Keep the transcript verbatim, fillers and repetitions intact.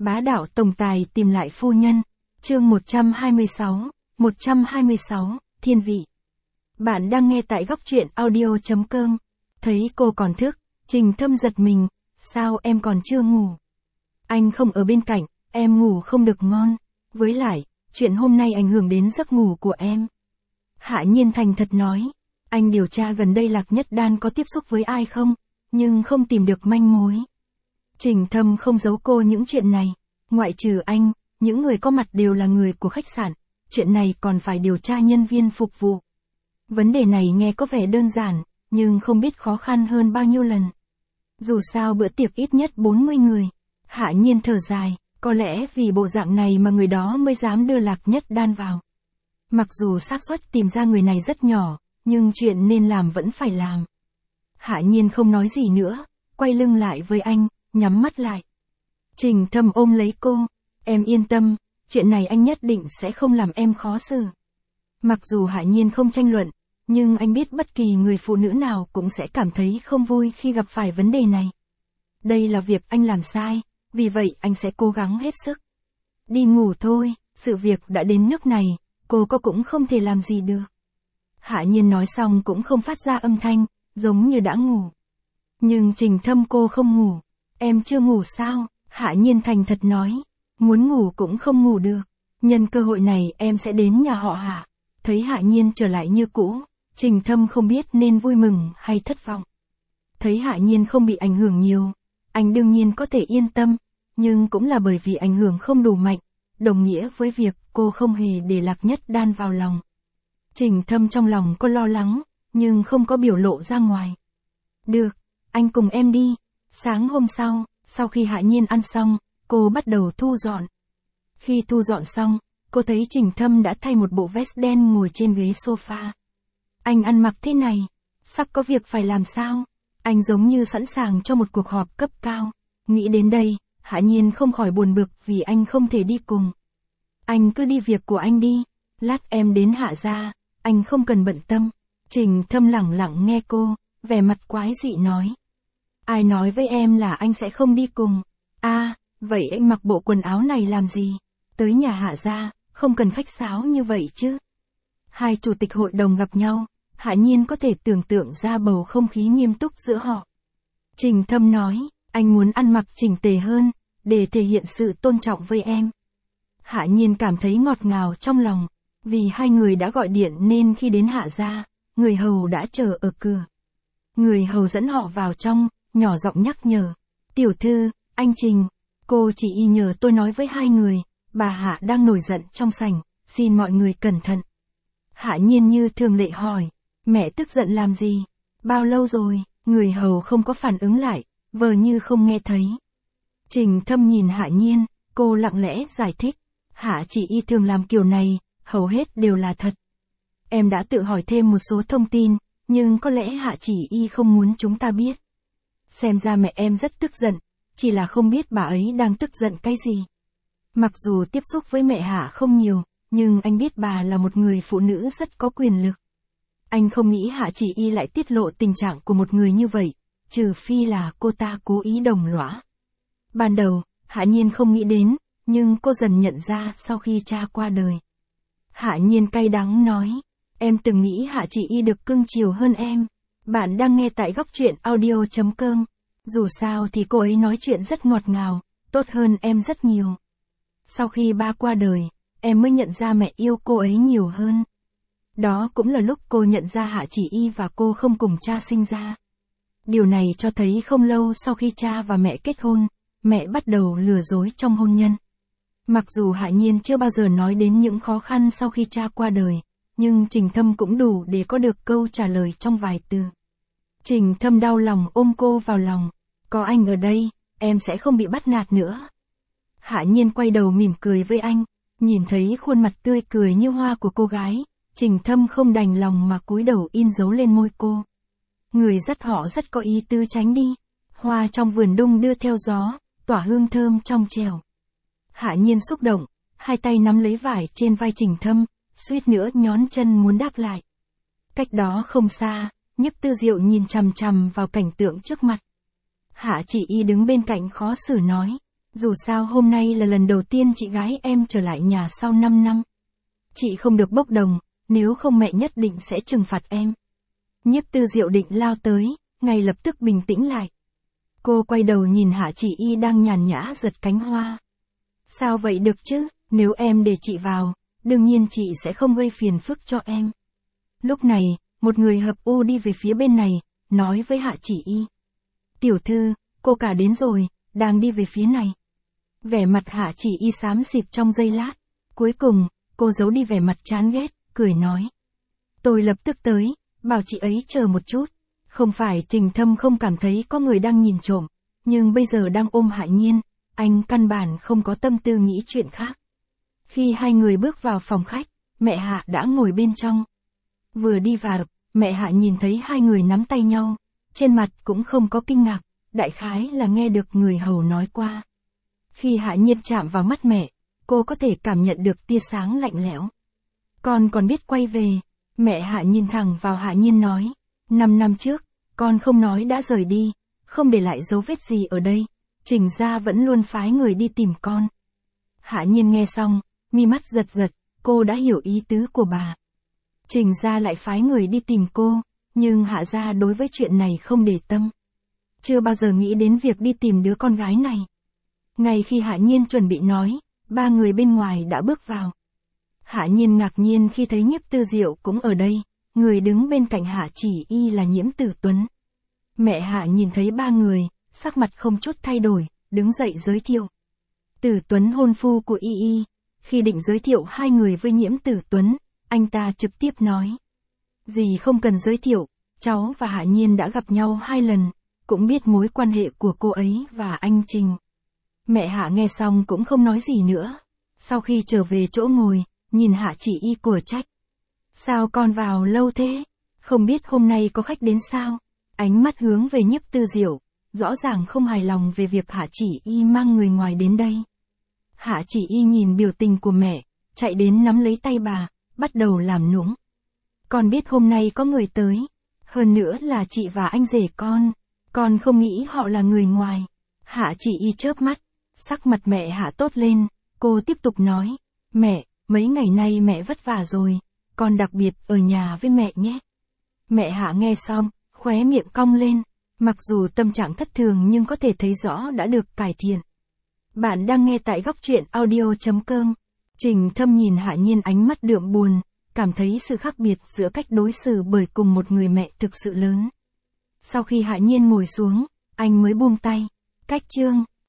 Bá đạo tổng tài tìm lại phu nhân. Chương một trăm hai mươi sáu, một trăm hai mươi sáu, thiên vị. Bạn đang nghe tại góc truyện audio chấm com. Thấy cô còn thức, Trình Thâm giật mình, sao em còn chưa ngủ? Anh không ở bên cạnh, em ngủ không được ngon. Với lại, chuyện hôm nay ảnh hưởng đến giấc ngủ của em. Hạ Nhiên thành thật nói, anh điều tra gần đây Lạc Nhất Đan có tiếp xúc với ai không, nhưng không tìm được manh mối. Trình Thâm không giấu cô những chuyện này, ngoại trừ anh, những người có mặt đều là người của khách sạn, chuyện này còn phải điều tra nhân viên phục vụ. Vấn đề này nghe có vẻ đơn giản, nhưng không biết khó khăn hơn bao nhiêu lần. Dù sao bữa tiệc ít nhất bốn mươi người, Hạ Nhiên thở dài, có lẽ vì bộ dạng này mà người đó mới dám đưa Lạc Nhất Đan vào. Mặc dù xác suất tìm ra người này rất nhỏ, nhưng chuyện nên làm vẫn phải làm. Hạ Nhiên không nói gì nữa, quay lưng lại với anh, nhắm mắt lại. Trình Thâm ôm lấy cô, em yên tâm, chuyện này anh nhất định sẽ không làm em khó xử. Mặc dù Hạ Nhiên không tranh luận, nhưng anh biết bất kỳ người phụ nữ nào cũng sẽ cảm thấy không vui khi gặp phải vấn đề này. Đây là việc anh làm sai, vì vậy anh sẽ cố gắng hết sức. Đi ngủ thôi, sự việc đã đến nước này, cô có cũng không thể làm gì được. Hạ Nhiên nói xong cũng không phát ra âm thanh, giống như đã ngủ. Nhưng Trình Thâm cô không ngủ. Em chưa ngủ sao? Hạ Nhiên thành thật nói. Muốn ngủ cũng không ngủ được. Nhân cơ hội này em sẽ đến nhà họ Hạ. Thấy Hạ Nhiên trở lại như cũ, Trình Thâm không biết nên vui mừng hay thất vọng. Thấy Hạ Nhiên không bị ảnh hưởng nhiều, anh đương nhiên có thể yên tâm, nhưng cũng là bởi vì ảnh hưởng không đủ mạnh, đồng nghĩa với việc cô không hề để Lạc Nhất Đan vào lòng. Trình Thâm trong lòng có lo lắng, nhưng không có biểu lộ ra ngoài. Được, anh cùng em đi. Sáng hôm sau, sau khi Hạ Nhiên ăn xong, cô bắt đầu thu dọn. Khi thu dọn xong, cô thấy Trình Thâm đã thay một bộ vest đen ngồi trên ghế sofa. Anh ăn mặc thế này, sắp có việc phải làm sao? Anh giống như sẵn sàng cho một cuộc họp cấp cao. Nghĩ đến đây, Hạ Nhiên không khỏi buồn bực vì anh không thể đi cùng. Anh cứ đi việc của anh đi, lát em đến Hạ gia, anh không cần bận tâm. Trình Thâm lẳng lặng nghe cô, vẻ mặt quái dị nói. Ai nói với em là anh sẽ không đi cùng? À, vậy anh mặc bộ quần áo này làm gì? Tới nhà Hạ gia, không cần khách sáo như vậy chứ. Hai chủ tịch hội đồng gặp nhau, Hạ Nhiên có thể tưởng tượng ra bầu không khí nghiêm túc giữa họ. Trình Thâm nói, anh muốn ăn mặc chỉnh tề hơn, để thể hiện sự tôn trọng với em. Hạ Nhiên cảm thấy ngọt ngào trong lòng, vì hai người đã gọi điện nên khi đến Hạ gia, người hầu đã chờ ở cửa. Người hầu dẫn họ vào trong, nhỏ giọng nhắc nhở. Tiểu thư, anh Trình, cô chỉ y nhờ tôi nói với hai người, bà Hạ đang nổi giận trong sảnh, xin mọi người cẩn thận. Hạ Nhiên như thường lệ hỏi, mẹ tức giận làm gì? Bao lâu rồi? Người hầu không có phản ứng lại, vờ như không nghe thấy. Trình Thâm nhìn Hạ Nhiên, cô lặng lẽ giải thích. Hạ chỉ y thường làm kiểu này, hầu hết đều là thật. Em đã tự hỏi thêm một số thông tin, nhưng có lẽ Hạ chỉ y không muốn chúng ta biết. Xem ra mẹ em rất tức giận, chỉ là không biết bà ấy đang tức giận cái gì. Mặc dù tiếp xúc với mẹ Hạ không nhiều, nhưng anh biết bà là một người phụ nữ rất có quyền lực. Anh không nghĩ Hạ chỉ y lại tiết lộ tình trạng của một người như vậy, trừ phi là cô ta cố ý đồng lõa. Ban đầu, Hạ Nhiên không nghĩ đến, nhưng cô dần nhận ra sau khi cha qua đời. Hạ Nhiên cay đắng nói, em từng nghĩ Hạ chỉ y được cưng chiều hơn em. Bạn đang nghe tại góc truyện audio chấm com. Dù sao thì cô ấy nói chuyện rất ngọt ngào, tốt hơn em rất nhiều. Sau khi ba qua đời, em mới nhận ra mẹ yêu cô ấy nhiều hơn. Đó cũng là lúc cô nhận ra Hạ chỉ y và cô không cùng cha sinh ra. Điều này cho thấy không lâu sau khi cha và mẹ kết hôn, mẹ bắt đầu lừa dối trong hôn nhân. Mặc dù Hạ Nhiên chưa bao giờ nói đến những khó khăn sau khi cha qua đời, nhưng Trình Thâm cũng đủ để có được câu trả lời trong vài từ. Trình Thâm đau lòng ôm cô vào lòng, có anh ở đây, em sẽ không bị bắt nạt nữa. Hạ Nhiên quay đầu mỉm cười với anh, nhìn thấy khuôn mặt tươi cười như hoa của cô gái, Trình Thâm không đành lòng mà cúi đầu in dấu lên môi cô. Người dắt họ rất có ý tứ tránh đi, hoa trong vườn đung đưa theo gió, tỏa hương thơm trong trèo. Hạ Nhiên xúc động, hai tay nắm lấy vải trên vai Trình Thâm, suýt nữa nhón chân muốn đáp lại. Cách đó không xa, Nhiếp Tư Diệu nhìn chằm chằm vào cảnh tượng trước mặt. Hạ chỉ y đứng bên cạnh khó xử nói, Dù sao hôm nay là lần đầu tiên chị gái em trở lại nhà sau năm năm. Chị không được bốc đồng, nếu không mẹ nhất định sẽ trừng phạt em. Nhiếp Tư Diệu định lao tới, ngay lập tức bình tĩnh lại. Cô quay đầu nhìn Hạ Chỉ Y đang nhàn nhã giật cánh hoa. Sao vậy được chứ, nếu em để chị vào, đương nhiên chị sẽ không gây phiền phức cho em. Lúc này, một người hợp u đi về phía bên này, nói với Hạ Chỉ Y. Tiểu thư, cô cả đến rồi, đang đi về phía này. Vẻ mặt Hạ Chỉ Y xám xịt trong giây lát. Cuối cùng, cô giấu đi vẻ mặt chán ghét, cười nói. Tôi lập tức tới, bảo chị ấy chờ một chút. Không phải Trình Thâm không cảm thấy có người đang nhìn trộm, nhưng bây giờ đang ôm Hạ Nhiên, anh căn bản không có tâm tư nghĩ chuyện khác. Khi hai người bước vào phòng khách, mẹ Hạ đã ngồi bên trong. Vừa đi vào, mẹ Hạ nhìn thấy hai người nắm tay nhau, trên mặt cũng không có kinh ngạc, đại khái là nghe được người hầu nói qua. Khi Hạ Nhiên chạm vào mắt mẹ, cô có thể cảm nhận được tia sáng lạnh lẽo. Con còn biết quay về, mẹ Hạ nhìn thẳng vào Hạ Nhiên nói, năm năm trước, con không nói đã rời đi, không để lại dấu vết gì ở đây, Trình gia vẫn luôn phái người đi tìm con. Hạ Nhiên nghe xong, mi mắt giật giật, cô đã hiểu ý tứ của bà. Trình gia lại phái người đi tìm cô, nhưng Hạ gia đối với chuyện này không để tâm. Chưa bao giờ nghĩ đến việc đi tìm đứa con gái này. Ngay khi Hạ Nhiên chuẩn bị nói, ba người bên ngoài đã bước vào. Hạ Nhiên ngạc nhiên khi thấy Nhiếp Tư Diệu cũng ở đây, người đứng bên cạnh Hạ Chỉ Y là Nhiễm Tử Tuấn. Mẹ Hạ nhìn thấy ba người, sắc mặt không chút thay đổi, đứng dậy giới thiệu. Tử Tuấn hôn phu của Y Y, khi định giới thiệu hai người với Nhiễm Tử Tuấn, anh ta trực tiếp nói. Dì không cần giới thiệu, cháu và Hạ Nhiên đã gặp nhau hai lần, cũng biết mối quan hệ của cô ấy và anh Trình. Mẹ Hạ nghe xong cũng không nói gì nữa. Sau khi trở về chỗ ngồi, nhìn Hạ Chỉ Y của trách. Sao con vào lâu thế? Không biết hôm nay có khách đến sao? Ánh mắt hướng về Nhiếp Tư Diệu, rõ ràng không hài lòng về việc Hạ Chỉ Y mang người ngoài đến đây. Hạ Chỉ Y nhìn biểu tình của mẹ, chạy đến nắm lấy tay bà, bắt đầu làm nũng. Con biết hôm nay có người tới, hơn nữa là chị và anh rể con, con không nghĩ họ là người ngoài. Hạ Chỉ Y chớp mắt, sắc mặt mẹ Hạ tốt lên, cô tiếp tục nói, mẹ, mấy ngày nay mẹ vất vả rồi, con đặc biệt ở nhà với mẹ nhé. Mẹ Hạ nghe xong, khóe miệng cong lên, mặc dù tâm trạng thất thường nhưng có thể thấy rõ đã được cải thiện. Bạn đang nghe tại góc truyện audio chấm com. Trình Thâm nhìn Hạ Nhiên ánh mắt đượm buồn, cảm thấy sự khác biệt giữa cách đối xử bởi cùng một người mẹ thực sự lớn. Sau khi Hạ Nhiên ngồi xuống, anh mới buông tay. Cách chương